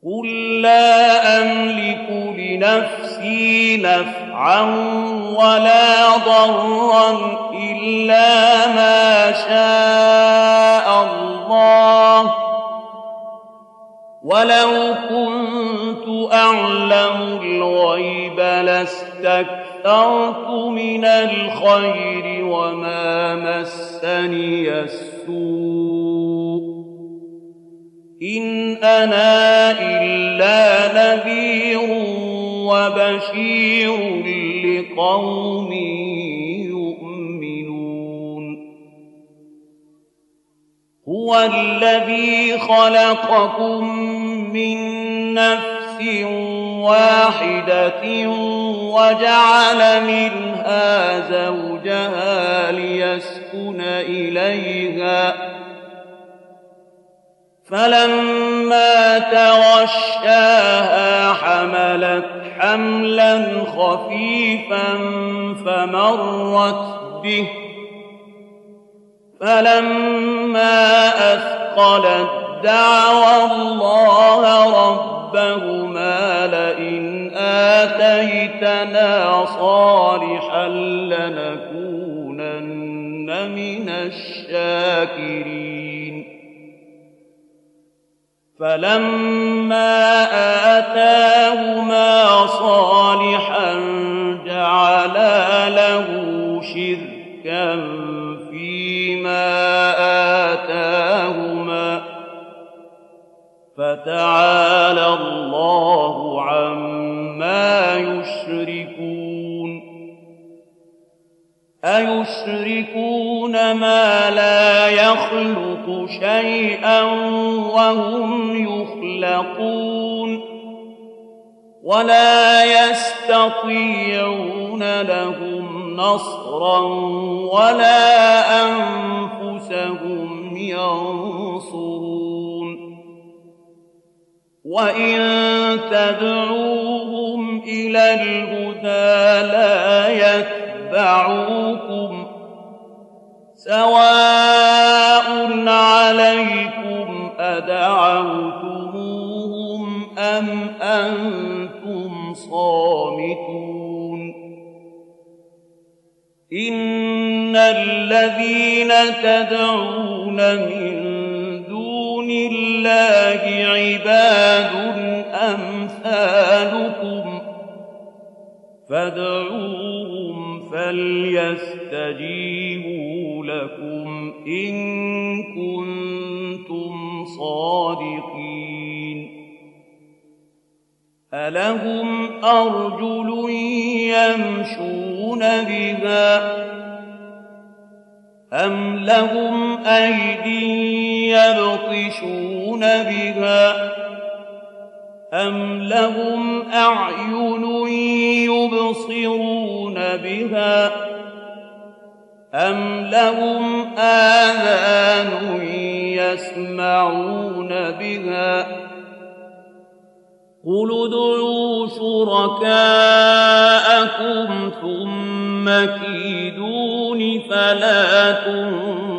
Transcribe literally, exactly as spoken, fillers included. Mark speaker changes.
Speaker 1: قل لا أملك لنفسي نفعا ولا ضرا إلا ما شاء الله، ولو كنت أعلم الغيب لاستكثرت من الخير وما مسني السوء، إن أنا إلا نذير وبشير لقوم يؤمنون. هو الذي خلقكم من نفس واحدة وجعل منها زوجها ليسكن إليها، فلما تغشاها حملت حملا خفيفا فمرت به، فلما أثقلت دعوى الله ربهما لئن آتيتنا صالحا لنكونن من الشاكرين. فلما آتاهما صالحا جعلا له شركا فيما آتاهما، فتعالى الله عما يشركون. أيشركون ما لا يخلق شيئا وهم يخلقون، ولا يستطيعون لهم نصرا ولا أنفسهم ينصرون. وإن تدعوهم إلى الهدى لا يتبعوكم، سواء عليكم أدعوتموهم أم أنتم صامتون. إن الذين تدعون من دون الله عباد أمثالكم، فادعوهم فليستجيبوا لكم إن كنتم صادقين. ألهم أرجل يمشون بها أم لهم أيدي يبطشون بها أم لهم أعين يبصرون بها أم لهم آذان يسمعون بها؟ قل ادعوا شركاءكم ثم كيدون فلا تنظرون.